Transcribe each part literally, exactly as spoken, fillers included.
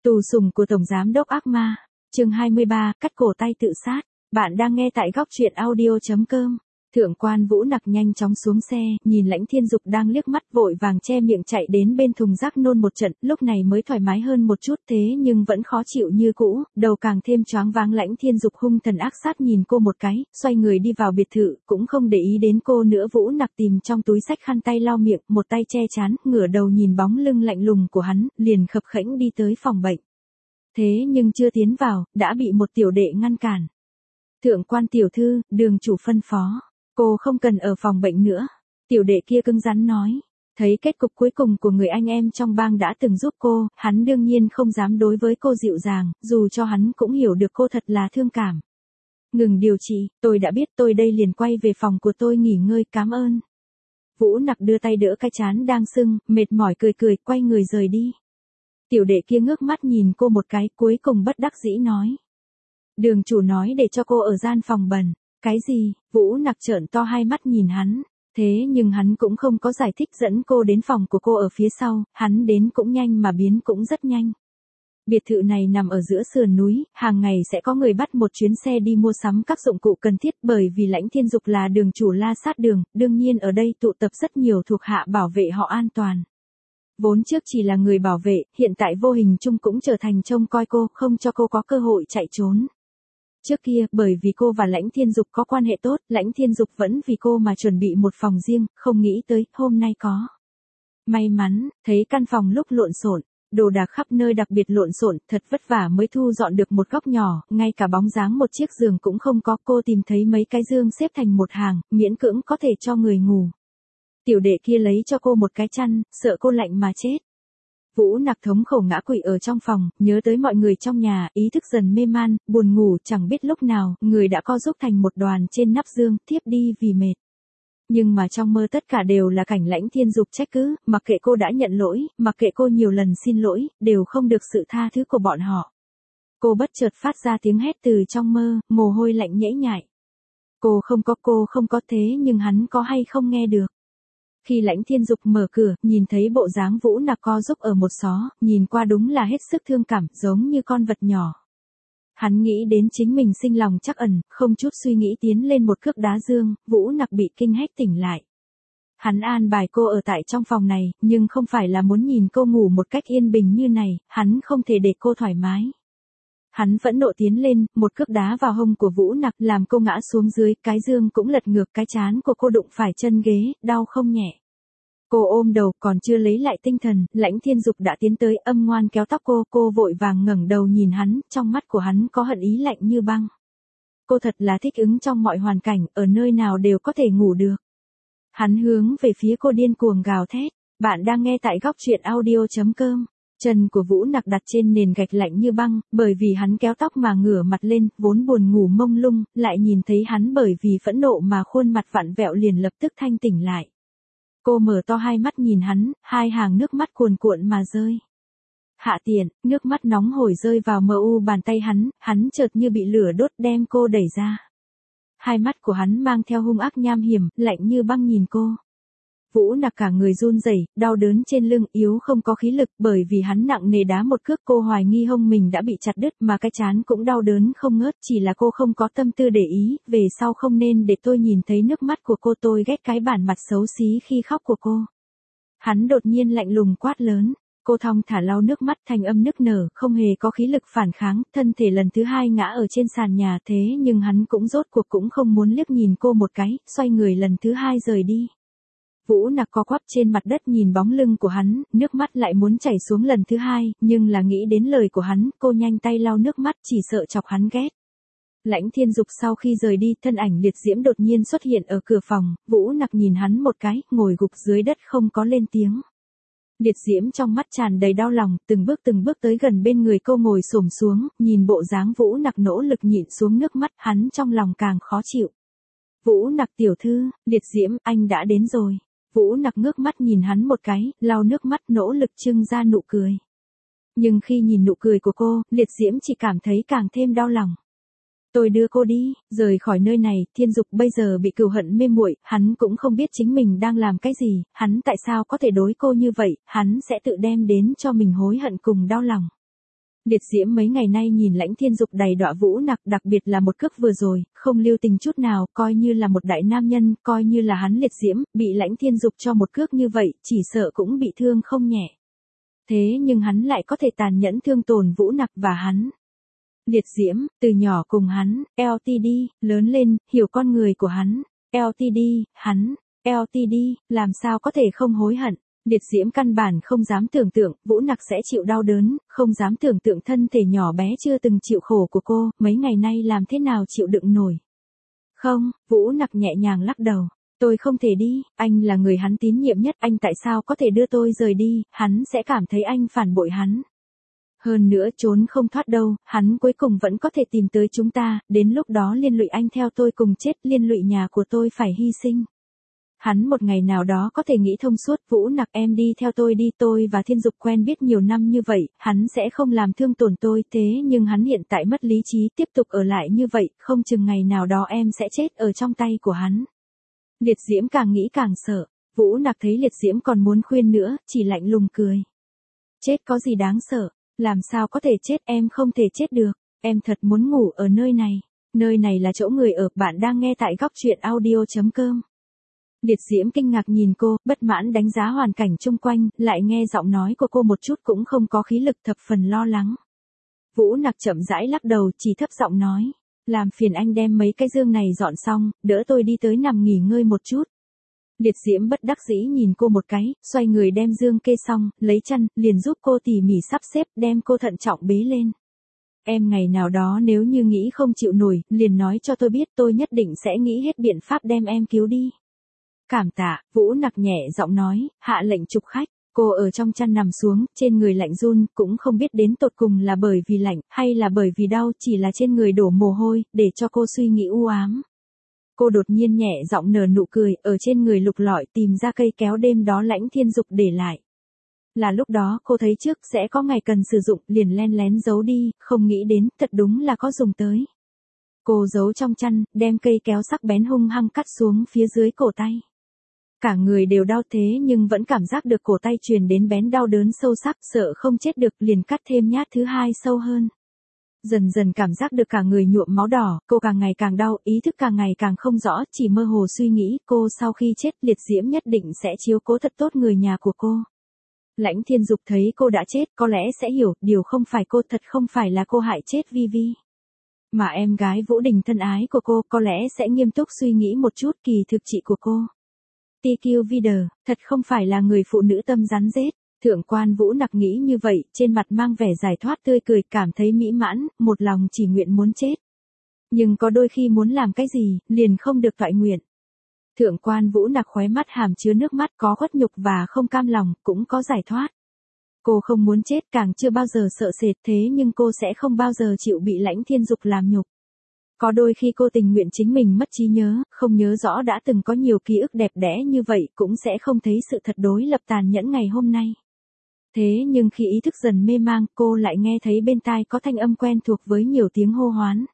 Tù sùng của Tổng Giám đốc ác ma, chương hai mươi ba, cắt cổ tay tự sát. Bạn đang nghe tại góc truyện audio chấm com. Thượng quan Vũ Nặc nhanh chóng xuống xe, nhìn Lãnh Thiên Dục đang liếc mắt vội vàng che miệng chạy đến bên thùng rác nôn một trận, lúc này mới thoải mái hơn một chút thế nhưng vẫn khó chịu như cũ, đầu càng thêm choáng váng. Lãnh Thiên Dục hung thần ác sát nhìn cô một cái, xoay người đi vào biệt thự, cũng không để ý đến cô nữa. Vũ Nặc tìm trong túi xách khăn tay lau miệng, một tay che chán, ngửa đầu nhìn bóng lưng lạnh lùng của hắn, liền khập khễnh đi tới phòng bệnh. Thế nhưng chưa tiến vào, đã bị một tiểu đệ ngăn cản. Thượng quan tiểu thư, Đường chủ phân phó. Cô không cần ở phòng bệnh nữa. Tiểu đệ kia cứng rắn nói. Thấy kết cục cuối cùng của người anh em trong bang đã từng giúp cô, hắn đương nhiên không dám đối với cô dịu dàng, dù cho hắn cũng hiểu được cô thật là thương cảm. Ngừng điều trị, tôi đã biết, tôi đây liền quay về phòng của tôi nghỉ ngơi, cảm ơn. Vũ Nặc đưa tay đỡ cái trán đang sưng, mệt mỏi cười cười, quay người rời đi. Tiểu đệ kia ngước mắt nhìn cô một cái, cuối cùng bất đắc dĩ nói. Đường chủ nói để cho cô ở gian phòng bẩn. Cái gì? Vũ Nặc trợn to hai mắt nhìn hắn. Thế nhưng hắn cũng không có giải thích, dẫn cô đến phòng của cô ở phía sau, hắn đến cũng nhanh mà biến cũng rất nhanh. Biệt thự này nằm ở giữa sườn núi, hàng ngày sẽ có người bắt một chuyến xe đi mua sắm các dụng cụ cần thiết, bởi vì Lãnh Thiên Dục là đường chủ la sát đường, đương nhiên ở đây tụ tập rất nhiều thuộc hạ bảo vệ họ an toàn. Vốn trước chỉ là người bảo vệ, hiện tại vô hình chung cũng trở thành trông coi cô, không cho cô có cơ hội chạy trốn. Trước kia, bởi vì cô và Lãnh Thiên Dục có quan hệ tốt, Lãnh Thiên Dục vẫn vì cô mà chuẩn bị một phòng riêng, không nghĩ tới, hôm nay có. May mắn, thấy căn phòng lúc lộn xộn, đồ đạc khắp nơi đặc biệt lộn xộn, thật vất vả mới thu dọn được một góc nhỏ, ngay cả bóng dáng một chiếc giường cũng không có. Cô tìm thấy mấy cái giường xếp thành một hàng, miễn cưỡng có thể cho người ngủ. Tiểu đệ kia lấy cho cô một cái chăn, sợ cô lạnh mà chết. Vũ Nặc thống khổ ngã quỵ ở trong phòng, nhớ tới mọi người trong nhà, ý thức dần mê man, buồn ngủ, chẳng biết lúc nào, người đã co giúp thành một đoàn trên nắp giường, thiếp đi vì mệt. Nhưng mà trong mơ tất cả đều là cảnh Lãnh Thiên Dục trách cứ, mặc kệ cô đã nhận lỗi, mặc kệ cô nhiều lần xin lỗi, đều không được sự tha thứ của bọn họ. Cô bất chợt phát ra tiếng hét từ trong mơ, mồ hôi lạnh nhễ nhại. Cô không có, cô không có, thế nhưng hắn có hay không nghe được. Khi Lãnh Thiên Dục mở cửa, nhìn thấy bộ dáng Vũ Nặc co giúp ở một xó, nhìn qua đúng là hết sức thương cảm, giống như con vật nhỏ. Hắn nghĩ đến chính mình sinh lòng trắc ẩn, không chút suy nghĩ tiến lên một cước đá giường, Vũ Nặc bị kinh hách tỉnh lại. Hắn an bài cô ở tại trong phòng này, nhưng không phải là muốn nhìn cô ngủ một cách yên bình như này, hắn không thể để cô thoải mái. Hắn phẫn nộ tiến lên, một cước đá vào hông của Vũ Nặc, làm cô ngã xuống dưới, cái giường cũng lật ngược, cái trán của cô đụng phải chân ghế, đau không nhẹ. Cô ôm đầu, còn chưa lấy lại tinh thần, Lãnh Thiên Dục đã tiến tới, âm ngoan kéo tóc cô, cô vội vàng ngẩng đầu nhìn hắn, trong mắt của hắn có hận ý lạnh như băng. Cô thật là thích ứng trong mọi hoàn cảnh, ở nơi nào đều có thể ngủ được. Hắn hướng về phía cô điên cuồng gào thét. Bạn đang nghe tại góc truyện audio chấm com. Chân của Vũ Nặc đặt trên nền gạch lạnh như băng, bởi vì hắn kéo tóc mà ngửa mặt lên, vốn buồn ngủ mông lung, lại nhìn thấy hắn bởi vì phẫn nộ mà khuôn mặt vặn vẹo liền lập tức thanh tỉnh lại. Cô mở to hai mắt nhìn hắn, hai hàng nước mắt cuồn cuộn mà rơi. Hạ tiện, nước mắt nóng hổi rơi vào mờ u bàn tay hắn, hắn chợt như bị lửa đốt đem cô đẩy ra. Hai mắt của hắn mang theo hung ác nham hiểm, lạnh như băng nhìn cô. Vũ Nặc cả người run rẩy, đau đớn trên lưng, yếu không có khí lực, bởi vì hắn nặng nề đá một cước. Cô hoài nghi hông mình đã bị chặt đứt, mà cái trán cũng đau đớn không ngớt, chỉ là cô không có tâm tư để ý, về sau không nên để tôi nhìn thấy nước mắt của cô, tôi ghét cái bản mặt xấu xí khi khóc của cô. Hắn đột nhiên lạnh lùng quát lớn. Cô thong thả lau nước mắt, thành âm nức nở, không hề có khí lực phản kháng, thân thể lần thứ hai ngã ở trên sàn nhà. Thế nhưng hắn cũng rốt cuộc cũng không muốn liếc nhìn cô một cái, xoay người lần thứ hai rời đi. Vũ Nặc co quắp trên mặt đất nhìn bóng lưng của hắn, nước mắt lại muốn chảy xuống lần thứ hai, nhưng là nghĩ đến lời của hắn, cô nhanh tay lau nước mắt, chỉ sợ chọc hắn ghét. Lãnh Thiên Dục sau khi rời đi, thân ảnh liệt diễm đột nhiên xuất hiện ở cửa phòng, Vũ Nặc nhìn hắn một cái, ngồi gục dưới đất không có lên tiếng. Liệt diễm trong mắt tràn đầy đau lòng, từng bước từng bước tới gần bên người cô, ngồi xổm xuống, nhìn bộ dáng Vũ Nặc nỗ lực nhịn xuống nước mắt, hắn trong lòng càng khó chịu. Vũ Nặc tiểu thư, liệt diễm, anh đã đến rồi. Vũ Nặc ngước mắt nhìn hắn một cái, lau nước mắt, nỗ lực trưng ra nụ cười. Nhưng khi nhìn nụ cười của cô, liệt diễm chỉ cảm thấy càng thêm đau lòng. Tôi đưa cô đi, rời khỏi nơi này. Thiên Dục bây giờ bị cừu hận mê muội, hắn cũng không biết chính mình đang làm cái gì, hắn tại sao có thể đối cô như vậy, hắn sẽ tự đem đến cho mình hối hận cùng đau lòng. Liệt diễm mấy ngày nay nhìn Lãnh Thiên Dục đầy đọa Vũ Nặc, đặc biệt là một cước vừa rồi, không lưu tình chút nào, coi như là một đại nam nhân, coi như là hắn liệt diễm, bị Lãnh Thiên Dục cho một cước như vậy, chỉ sợ cũng bị thương không nhẹ. Thế nhưng hắn lại có thể tàn nhẫn thương tổn Vũ Nặc và hắn. Liệt diễm, từ nhỏ cùng hắn, lờ tê đê, lớn lên, hiểu con người của hắn, lờ tê đê, hắn, lờ tê đê, làm sao có thể không hối hận. Liệt diễm căn bản không dám tưởng tượng, Vũ Nặc sẽ chịu đau đớn, không dám tưởng tượng thân thể nhỏ bé chưa từng chịu khổ của cô, mấy ngày nay làm thế nào chịu đựng nổi. Không, Vũ Nặc nhẹ nhàng lắc đầu. Tôi không thể đi, anh là người hắn tín nhiệm nhất, anh tại sao có thể đưa tôi rời đi, hắn sẽ cảm thấy anh phản bội hắn. Hơn nữa trốn không thoát đâu, hắn cuối cùng vẫn có thể tìm tới chúng ta, đến lúc đó liên lụy anh theo tôi cùng chết, liên lụy nhà của tôi phải hy sinh. Hắn một ngày nào đó có thể nghĩ thông suốt, Vũ Nặc em đi theo tôi đi, tôi và Thiên Dục quen biết nhiều năm như vậy, hắn sẽ không làm thương tổn tôi, thế nhưng hắn hiện tại mất lý trí, tiếp tục ở lại như vậy, không chừng ngày nào đó em sẽ chết ở trong tay của hắn. Liệt diễm càng nghĩ càng sợ, Vũ Nặc thấy liệt diễm còn muốn khuyên nữa, chỉ lạnh lùng cười. Chết có gì đáng sợ, làm sao có thể chết, em không thể chết được, em thật muốn ngủ ở nơi này, nơi này là chỗ người ở, bạn đang nghe tại góc truyện audio chấm com. Liệt diễm kinh ngạc nhìn cô, bất mãn đánh giá hoàn cảnh chung quanh, lại nghe giọng nói của cô một chút cũng không có khí lực, thập phần lo lắng. Vũ Nặc chậm rãi lắc đầu, chỉ thấp giọng nói, làm phiền anh đem mấy cái dương này dọn xong, đỡ tôi đi tới nằm nghỉ ngơi một chút. Liệt diễm bất đắc dĩ nhìn cô một cái, xoay người đem dương kê xong, lấy chăn, liền giúp cô tỉ mỉ sắp xếp, đem cô thận trọng bế lên. Em ngày nào đó nếu như nghĩ không chịu nổi, liền nói cho tôi biết, tôi nhất định sẽ nghĩ hết biện pháp đem em cứu đi. Cảm tạ, Vũ Nặc nhẹ giọng nói, hạ lệnh chụp khách. Cô ở trong chăn nằm xuống, trên người lạnh run, cũng không biết đến tột cùng là bởi vì lạnh, hay là bởi vì đau, chỉ là trên người đổ mồ hôi, để cho cô suy nghĩ u ám. Cô đột nhiên nhẹ giọng nở nụ cười, ở trên người lục lọi tìm ra cây kéo đêm đó Lãnh Thiên Dục để lại. Là lúc đó cô thấy trước sẽ có ngày cần sử dụng, liền len lén giấu đi, không nghĩ đến, thật đúng là có dùng tới. Cô giấu trong chăn, đem cây kéo sắc bén hung hăng cắt xuống phía dưới cổ tay. Cả người đều đau thế nhưng vẫn cảm giác được cổ tay truyền đến bén đau đớn sâu sắc, sợ không chết được, liền cắt thêm nhát thứ hai sâu hơn. Dần dần cảm giác được cả người nhuộm máu đỏ, cô càng ngày càng đau, ý thức càng ngày càng không rõ, chỉ mơ hồ suy nghĩ, cô sau khi chết, liệt diễm nhất định sẽ chiếu cố thật tốt người nhà của cô. Lãnh Thiên Dục thấy cô đã chết, có lẽ sẽ hiểu, điều không phải cô, thật không phải là cô hại chết Vi Vi. Mà em gái Vũ Đình thân ái của cô, có lẽ sẽ nghiêm túc suy nghĩ một chút, kỳ thực chị của cô. tê quy Vider, thật không phải là người phụ nữ tâm rắn rết. Thượng quan Vũ Nặc nghĩ như vậy, trên mặt mang vẻ giải thoát tươi cười, cảm thấy mỹ mãn, một lòng chỉ nguyện muốn chết. Nhưng có đôi khi muốn làm cái gì, liền không được toại nguyện. Thượng quan Vũ Nặc khóe mắt hàm chứa nước mắt, có khuất nhục và không cam lòng, cũng có giải thoát. Cô không muốn chết, càng chưa bao giờ sợ sệt, thế nhưng cô sẽ không bao giờ chịu bị Lãnh Thiên Dục làm nhục. Có đôi khi cô tình nguyện chính mình mất trí nhớ, không nhớ rõ đã từng có nhiều ký ức đẹp đẽ như vậy, cũng sẽ không thấy sự thật đối lập tàn nhẫn ngày hôm nay. Thế nhưng khi ý thức dần mê mang, cô lại nghe thấy bên tai có thanh âm quen thuộc với nhiều tiếng hô hoán.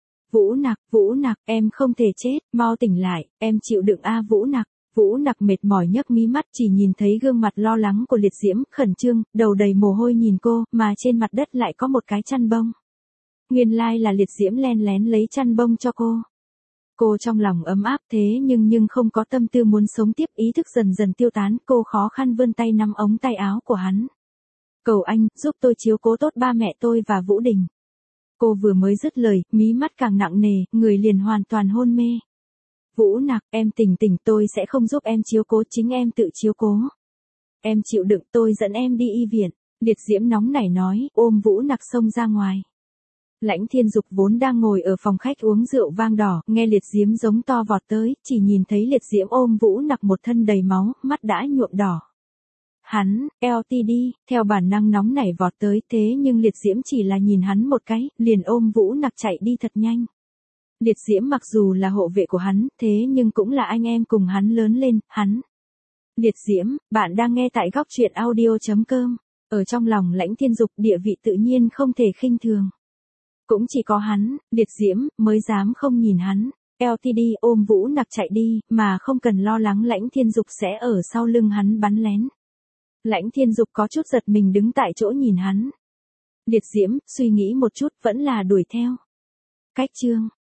Vũ Nặc, Vũ Nặc, em không thể chết, mau tỉnh lại, em chịu đựng a Vũ Nặc. Vũ Nặc mệt mỏi nhấc mí mắt, chỉ nhìn thấy gương mặt lo lắng của liệt diễm, khẩn trương, đầu đầy mồ hôi nhìn cô, mà trên mặt đất lại có một cái chăn bông. Nguyên lai là liệt diễm len lén lấy chăn bông cho cô. Cô trong lòng ấm áp thế nhưng nhưng không có tâm tư muốn sống tiếp, ý thức dần dần tiêu tán, cô khó khăn vươn tay nắm ống tay áo của hắn. Cầu anh, giúp tôi chiếu cố tốt ba mẹ tôi và Vũ Đình. Cô vừa mới dứt lời, mí mắt càng nặng nề, người liền hoàn toàn hôn mê. Vũ Nặc, em tỉnh tỉnh, tôi sẽ không giúp em chiếu cố, chính em tự chiếu cố. Em chịu đựng, tôi dẫn em đi y viện. Liệt diễm nóng nảy nói, ôm Vũ Nặc xông ra ngoài. Lãnh Thiên Dục vốn đang ngồi ở phòng khách uống rượu vang đỏ, nghe liệt diễm giống to vọt tới, chỉ nhìn thấy liệt diễm ôm Vũ Nặc một thân đầy máu, mắt đã nhuộm đỏ. Hắn, lờ tê đê, theo bản năng nóng nảy vọt tới, thế nhưng liệt diễm chỉ là nhìn hắn một cái, liền ôm Vũ Nặc chạy đi thật nhanh. Liệt diễm mặc dù là hộ vệ của hắn, thế nhưng cũng là anh em cùng hắn lớn lên, hắn. Liệt diễm, bạn đang nghe tại góc truyện audio chấm com. Ở trong lòng Lãnh Thiên Dục, địa vị tự nhiên không thể khinh thường. Cũng chỉ có hắn, liệt diễm, mới dám không nhìn hắn. lờ tê đê ôm Vũ Nặc chạy đi, mà không cần lo lắng Lãnh Thiên Dục sẽ ở sau lưng hắn bắn lén. Lãnh Thiên Dục có chút giật mình đứng tại chỗ nhìn hắn. Liệt diễm, suy nghĩ một chút, vẫn là đuổi theo. Cách chương